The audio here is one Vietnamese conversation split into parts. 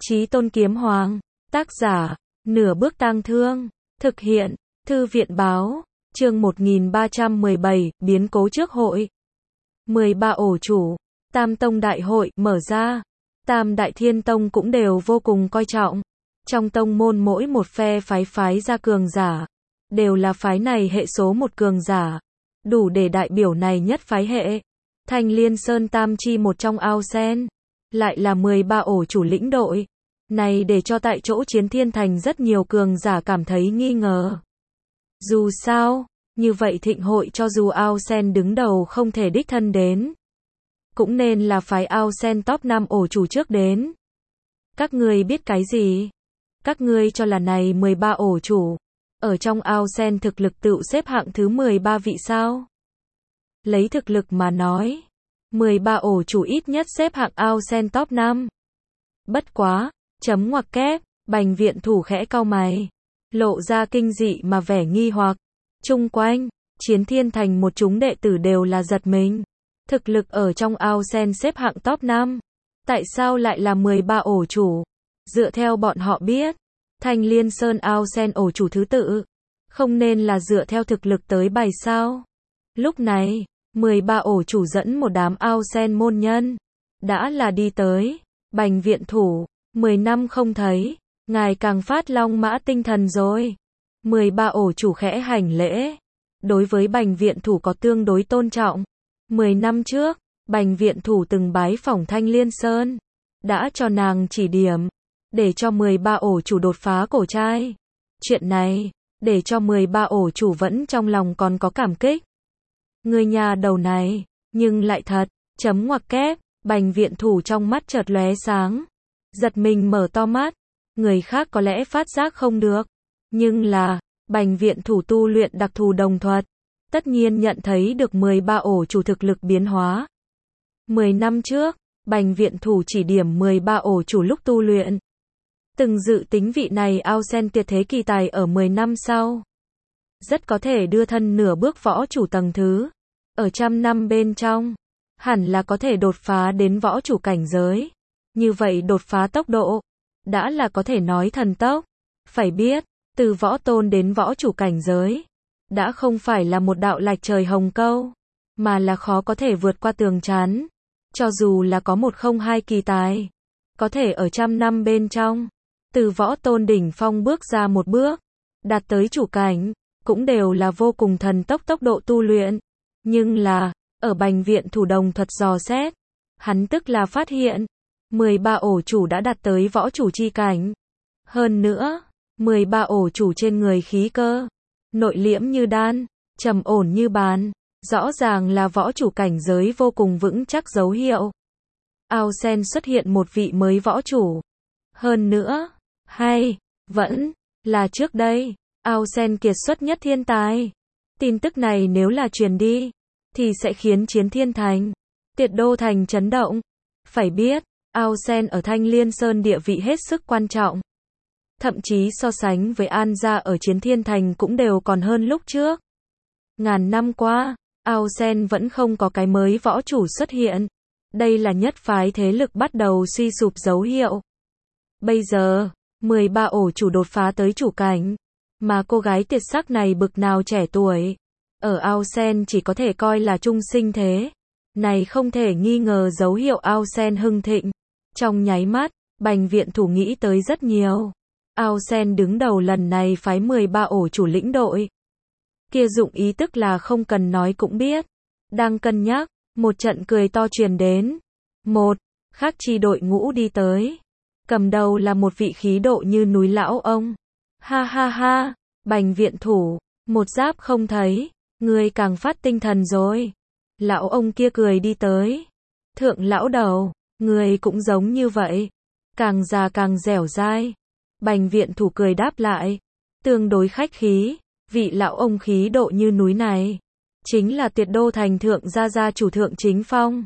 Chí Tôn Kiếm Hoàng, tác giả, Nửa Bước Tang Thương, thực hiện, Thư viện Báo, chương 1317, biến cố trước hội. 13 ổ chủ, Tam Tông Đại hội, mở ra. Tam Đại Thiên Tông cũng đều vô cùng coi trọng. Trong tông môn mỗi một phe phái ra cường giả, đều là phái này hệ số một cường giả, đủ để đại biểu này nhất phái hệ. Thanh Liên Sơn Tam Chi một trong ao sen, lại là 13 ổ chủ lĩnh đội. Này để cho tại chỗ Chiến Thiên Thành rất nhiều cường giả cảm thấy nghi ngờ. Dù sao, như vậy thịnh hội cho dù ao sen đứng đầu không thể đích thân đến, cũng nên là phái ao sen top 5 ổ chủ trước đến. Các ngươi biết cái gì? Các ngươi cho là này 13 ổ chủ, ở trong ao sen thực lực tự xếp hạng thứ 13 vị sao? Lấy thực lực mà nói, 13 ổ chủ ít nhất xếp hạng ao sen top 5. Bất quá, chấm ngoặc kép, Bành viện thủ khẽ cau mày, lộ ra kinh dị mà vẻ nghi hoặc. Chung quanh, Chiến Thiên Thành một chúng đệ tử đều là giật mình. Thực lực ở trong ao sen xếp hạng top 5. Tại sao lại là 13 ổ chủ? Dựa theo bọn họ biết, Thanh Liên Sơn ao sen ổ chủ thứ tự, không nên là dựa theo thực lực tới bài sao? Lúc này, 13 ổ chủ dẫn một đám ao sen môn nhân, đã là đi tới. Bành viện thủ, 10 năm không thấy, ngài càng phát long mã tinh thần rồi. 13 ổ chủ khẽ hành lễ, đối với Bành viện thủ có tương đối tôn trọng. 10 năm trước, Bành viện thủ từng bái phỏng Thanh Liên Sơn, đã cho nàng chỉ điểm, để cho 13 ổ chủ đột phá cổ trai. Chuyện này, để cho 13 ổ chủ vẫn trong lòng còn có cảm kích. Người nhà đầu này, nhưng lại thật, chấm ngoặc kép, Bành viện thủ trong mắt chợt lóe sáng, giật mình mở to mắt. Người khác có lẽ phát giác không được, nhưng là, Bành viện thủ tu luyện đặc thù đồng thuật, tất nhiên nhận thấy được 13 ổ chủ thực lực biến hóa. 10 năm trước, Bành viện thủ chỉ điểm 13 ổ chủ lúc tu luyện. Từng dự tính vị này ao sen tuyệt thế kỳ tài ở 10 năm sau, rất có thể đưa thân nửa bước võ chủ tầng thứ. Ở 100 năm bên trong, hẳn là có thể đột phá đến võ chủ cảnh giới. Như vậy đột phá tốc độ, đã là có thể nói thần tốc. Phải biết, từ võ tôn đến võ chủ cảnh giới, đã không phải là một đạo lạch trời hồng câu, mà là khó có thể vượt qua tường chắn. Cho dù là có 102 kỳ tài, có thể ở 100 năm bên trong, từ võ tôn đỉnh phong bước ra một bước, đạt tới chủ cảnh, cũng đều là vô cùng thần tốc tốc độ tu luyện. Nhưng là, ở Bành viện thủ đồng thuật dò xét, hắn tức là phát hiện, 13 ổ chủ đã đạt tới võ chủ chi cảnh. Hơn nữa, 13 ổ chủ trên người khí cơ, nội liễm như đan, trầm ổn như bàn, rõ ràng là võ chủ cảnh giới vô cùng vững chắc dấu hiệu. Ao sen xuất hiện một vị mới võ chủ. Hơn nữa, hay, vẫn, là trước đây, ao sen kiệt xuất nhất thiên tài. Tin tức này nếu là truyền đi, thì sẽ khiến Chiến Thiên Thành, Tiệt Đô Thành chấn động. Phải biết, ao sen ở Thanh Liên Sơn địa vị hết sức quan trọng. Thậm chí so sánh với An gia ở Chiến Thiên Thành cũng đều còn hơn lúc trước. Ngàn năm qua, ao sen vẫn không có cái mới võ chủ xuất hiện. Đây là nhất phái thế lực bắt đầu suy sụp dấu hiệu. Bây giờ, 13 ổ chủ đột phá tới chủ cảnh, mà cô gái tuyệt sắc này bực nào trẻ tuổi, ở ao sen chỉ có thể coi là trung sinh thế. Này không thể nghi ngờ dấu hiệu ao sen hưng thịnh. Trong nháy mắt, Bành viện thủ nghĩ tới rất nhiều. Ao sen đứng đầu lần này phái 13 ổ chủ lĩnh đội. Kia dụng ý tức là không cần nói cũng biết. Đang cân nhắc, một trận cười to truyền đến. Một, khác chi đội ngũ đi tới. Cầm đầu là một vị khí độ như núi lão ông. Ha ha ha, Bành viện thủ, một giáp không thấy, người càng phát tinh thần rồi. Lão ông kia cười đi tới. Thượng lão đầu, người cũng giống như vậy. Càng già càng dẻo dai. Bành viện thủ cười đáp lại. Tương đối khách khí, vị lão ông khí độ như núi này, chính là Tiệt Đô Thành thượng gia chủ Thượng Chính Phong.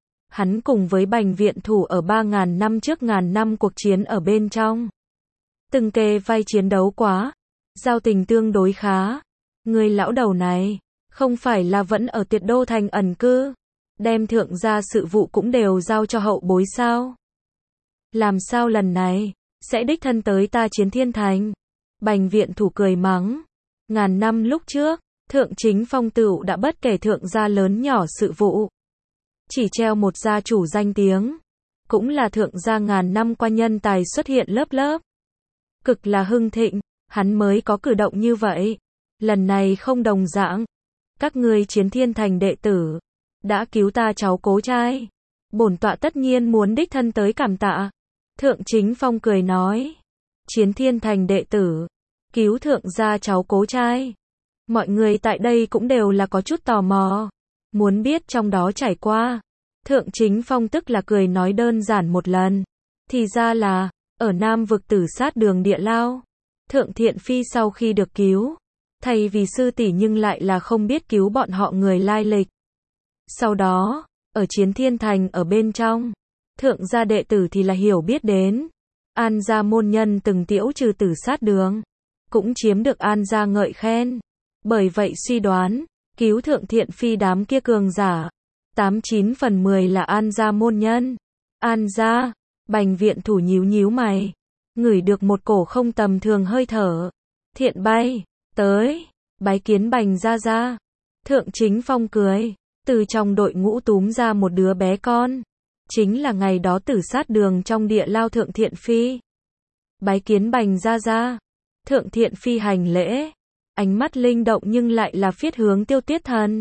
Hắn cùng với Bành viện thủ ở 3.000 năm trước ngàn năm cuộc chiến ở bên trong. Từng kề vai chiến đấu quá. Giao tình tương đối khá. Người lão đầu này, không phải là vẫn ở Tiệt Đô Thành ẩn cư, đem thượng gia sự vụ cũng đều giao cho hậu bối sao? Làm sao lần này, sẽ đích thân tới ta Chiến Thiên Thành? Bành Viện Thủ cười mắng. Ngàn năm lúc trước, Thượng Chính Phong tựu đã bất kể thượng gia lớn nhỏ sự vụ. Chỉ treo một gia chủ danh tiếng. Cũng là thượng gia ngàn năm qua nhân tài xuất hiện lớp lớp. Cực là hưng thịnh, hắn mới có cử động như vậy. Lần này không đồng dạng. Các ngươi Chiến Thiên Thành đệ tử, đã cứu ta cháu cố trai. Bổn tọa tất nhiên muốn đích thân tới cảm tạ. Thượng Chính Phong cười nói. Chiến Thiên Thành đệ tử, cứu thượng gia cháu cố trai. Mọi người tại đây cũng đều là có chút tò mò. Muốn biết trong đó trải qua. Thượng Chính Phong tức là cười nói đơn giản một lần. Thì ra là, ở Nam vực tử sát đường địa lao. Thượng Thiện Phi sau khi được cứu, thay vì sư tỷ nhưng lại là không biết cứu bọn họ người lai lịch. Sau đó, ở Chiến Thiên Thành ở bên trong, thượng gia đệ tử thì là hiểu biết đến. An gia môn nhân từng tiễu trừ tử sát đường, cũng chiếm được An gia ngợi khen. Bởi vậy suy đoán, cứu Thượng Thiện Phi đám kia cường giả, 89 phần 10 là An gia môn nhân. An gia, Bành Viện Thủ nhíu nhíu mày, ngửi được một cổ không tầm thường hơi thở. Thiện bay, tới, bái kiến Bành gia gia. Thượng Chính Phong cười, từ trong đội ngũ túm ra một đứa bé con. Chính là ngày đó tử sát đường trong địa lao Thượng Thiện Phi. Bái kiến Bành gia gia. Thượng Thiện Phi hành lễ, ánh mắt linh động nhưng lại là phiết hướng Tiêu Tiết Thần.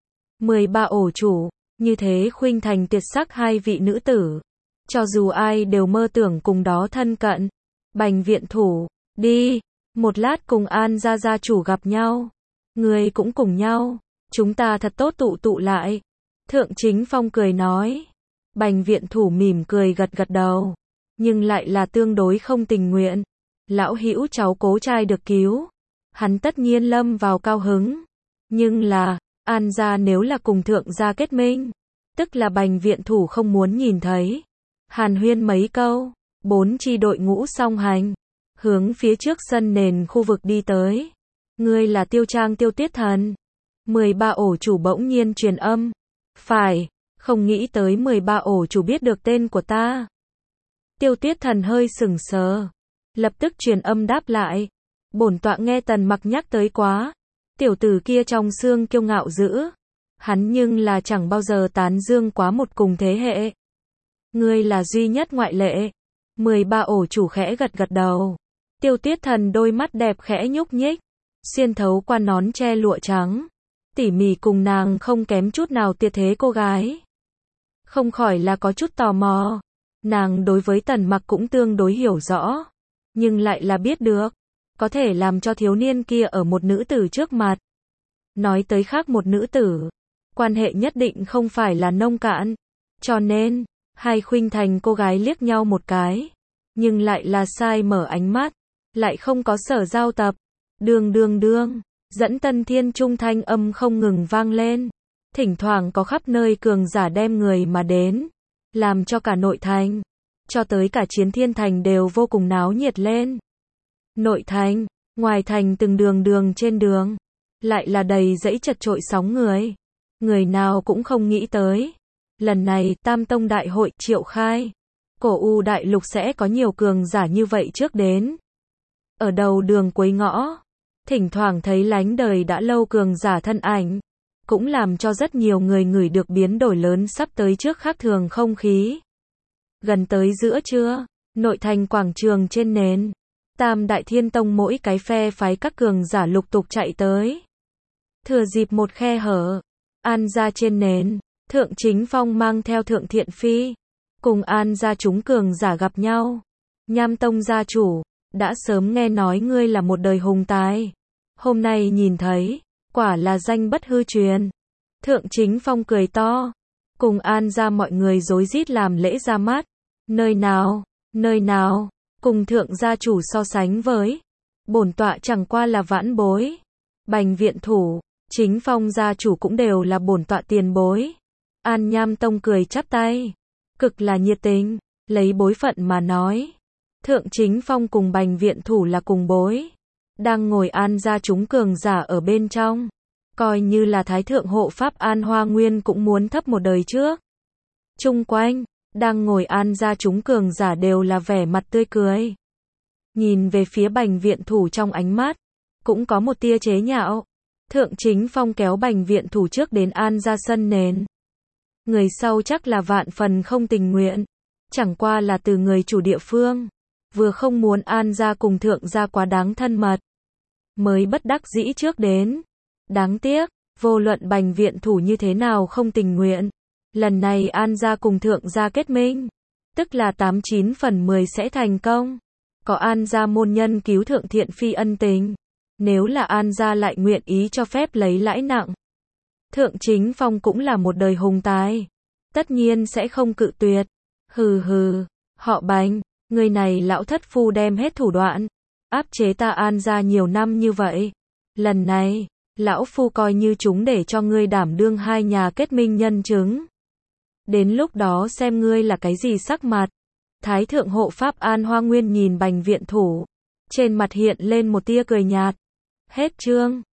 13 ổ chủ, như thế khuynh thành tuyệt sắc hai vị nữ tử. Cho dù ai đều mơ tưởng cùng đó thân cận. Bành Viện Thủ, đi, một lát cùng An gia gia chủ gặp nhau. Người cũng cùng nhau, chúng ta thật tốt tụ tụ lại. Thượng Chính Phong cười nói. Bành Viện Thủ mỉm cười gật gật đầu, nhưng lại là tương đối không tình nguyện. Lão hữu cháu cố trai được cứu, hắn tất nhiên lâm vào cao hứng. Nhưng là, An gia nếu là cùng thượng gia kết minh, tức là Bành Viện Thủ không muốn nhìn thấy. Hàn huyên mấy câu, 4 chi đội ngũ song hành, hướng phía trước sân nền khu vực đi tới. Ngươi là Tiêu Trang Tiêu Tiết Thần. 13 ổ chủ bỗng nhiên truyền âm. Phải, không nghĩ tới 13 ổ chủ biết được tên của ta. Tiêu Tiết Thần hơi sững sờ, lập tức truyền âm đáp lại. Bổn tọa nghe Tần Mặc nhắc tới quá. Tiểu tử kia trong xương kiêu ngạo dữ. Hắn nhưng là chẳng bao giờ tán dương quá một cùng thế hệ. Ngươi là duy nhất ngoại lệ. 13 ổ chủ khẽ gật gật đầu. Tiêu Tiết Thần đôi mắt đẹp khẽ nhúc nhích, xuyên thấu qua nón che lụa trắng, tỉ mỉ cùng nàng không kém chút nào tuyệt thế cô gái. Không khỏi là có chút tò mò. Nàng đối với Tần Mặc cũng tương đối hiểu rõ, nhưng lại là biết được, có thể làm cho thiếu niên kia ở một nữ tử trước mặt. Nói tới khác một nữ tử, quan hệ nhất định không phải là nông cạn. Cho nên, hai khuynh thành cô gái liếc nhau một cái, nhưng lại là sai mở ánh mắt, lại không có sở giao tập. Đương đương đương, dẫn Tân Thiên Trung thanh âm không ngừng vang lên. Thỉnh thoảng có khắp nơi cường giả đem người mà đến, làm cho cả nội thành, cho tới cả Chiến Thiên Thành đều vô cùng náo nhiệt lên. Nội thành, ngoài thành từng đường đường trên đường, lại là đầy dẫy chật chội sóng người. Người nào cũng không nghĩ tới. Lần này Tam Tông Đại hội triệu khai, Cổ U Đại Lục sẽ có nhiều cường giả như vậy trước đến. Ở đầu đường cuối ngõ, thỉnh thoảng thấy lánh đời đã lâu cường giả thân ảnh, cũng làm cho rất nhiều người ngửi được biến đổi lớn sắp tới trước khác thường không khí. Gần tới giữa trưa, nội thành quảng trường trên nền, Tam Đại Thiên Tông mỗi cái phe phái các cường giả lục tục chạy tới. Thừa dịp một khe hở, An gia trên nền, Thượng Chính Phong mang theo Thượng Thiện Phi, cùng An gia chúng cường giả gặp nhau. Nham Tông gia chủ, đã sớm nghe nói ngươi là một đời hùng tài. Hôm nay nhìn thấy, quả là danh bất hư truyền. Thượng Chính Phong cười to, cùng An gia mọi người rối rít làm lễ ra mắt. Nơi nào, cùng Thượng gia chủ so sánh với. Bổn tọa chẳng qua là vãn bối. Bành Viện Thủ, Chính Phong gia chủ cũng đều là bổn tọa tiền bối. An Nham Tông cười chắp tay, cực là nhiệt tình, lấy bối phận mà nói. Thượng Chính Phong cùng Bành Viện Thủ là cùng bối. Đang ngồi An gia chúng cường giả ở bên trong. Coi như là Thái Thượng Hộ Pháp An Hoa Nguyên cũng muốn thấp một đời trước. Chung quanh, Đang ngồi An gia chúng cường giả đều là vẻ mặt tươi cười. Nhìn về phía Bành Viện Thủ trong ánh mắt, cũng có một tia chế nhạo. Thượng Chính Phong kéo Bành Viện Thủ trước đến An gia sân nền. Người sau chắc là vạn phần không tình nguyện. Chẳng qua là từ người chủ địa phương. Vừa không muốn An gia cùng Thượng gia quá đáng thân mật. Mới bất đắc dĩ trước đến. Đáng tiếc, vô luận Bành Viện Thủ như thế nào không tình nguyện. Lần này An gia cùng Thượng gia kết minh. Tức là 89 phần 10 sẽ thành công. Có An gia môn nhân cứu Thượng Thiện Phi ân tình. Nếu là An gia lại nguyện ý cho phép lấy lãi nặng. Thượng Chính Phong cũng là một đời hùng tài. Tất nhiên sẽ không cự tuyệt. Hừ hừ, họ Bành, người này lão thất phu đem hết thủ đoạn. Áp chế ta An gia nhiều năm như vậy. Lần này, lão phu coi như chúng để cho ngươi đảm đương hai nhà kết minh nhân chứng. Đến lúc đó xem ngươi là cái gì sắc mặt. Thái thượng hộ pháp An Hoa Nguyên nhìn Bành Viện Thủ. Trên mặt hiện lên một tia cười nhạt. Hết chương.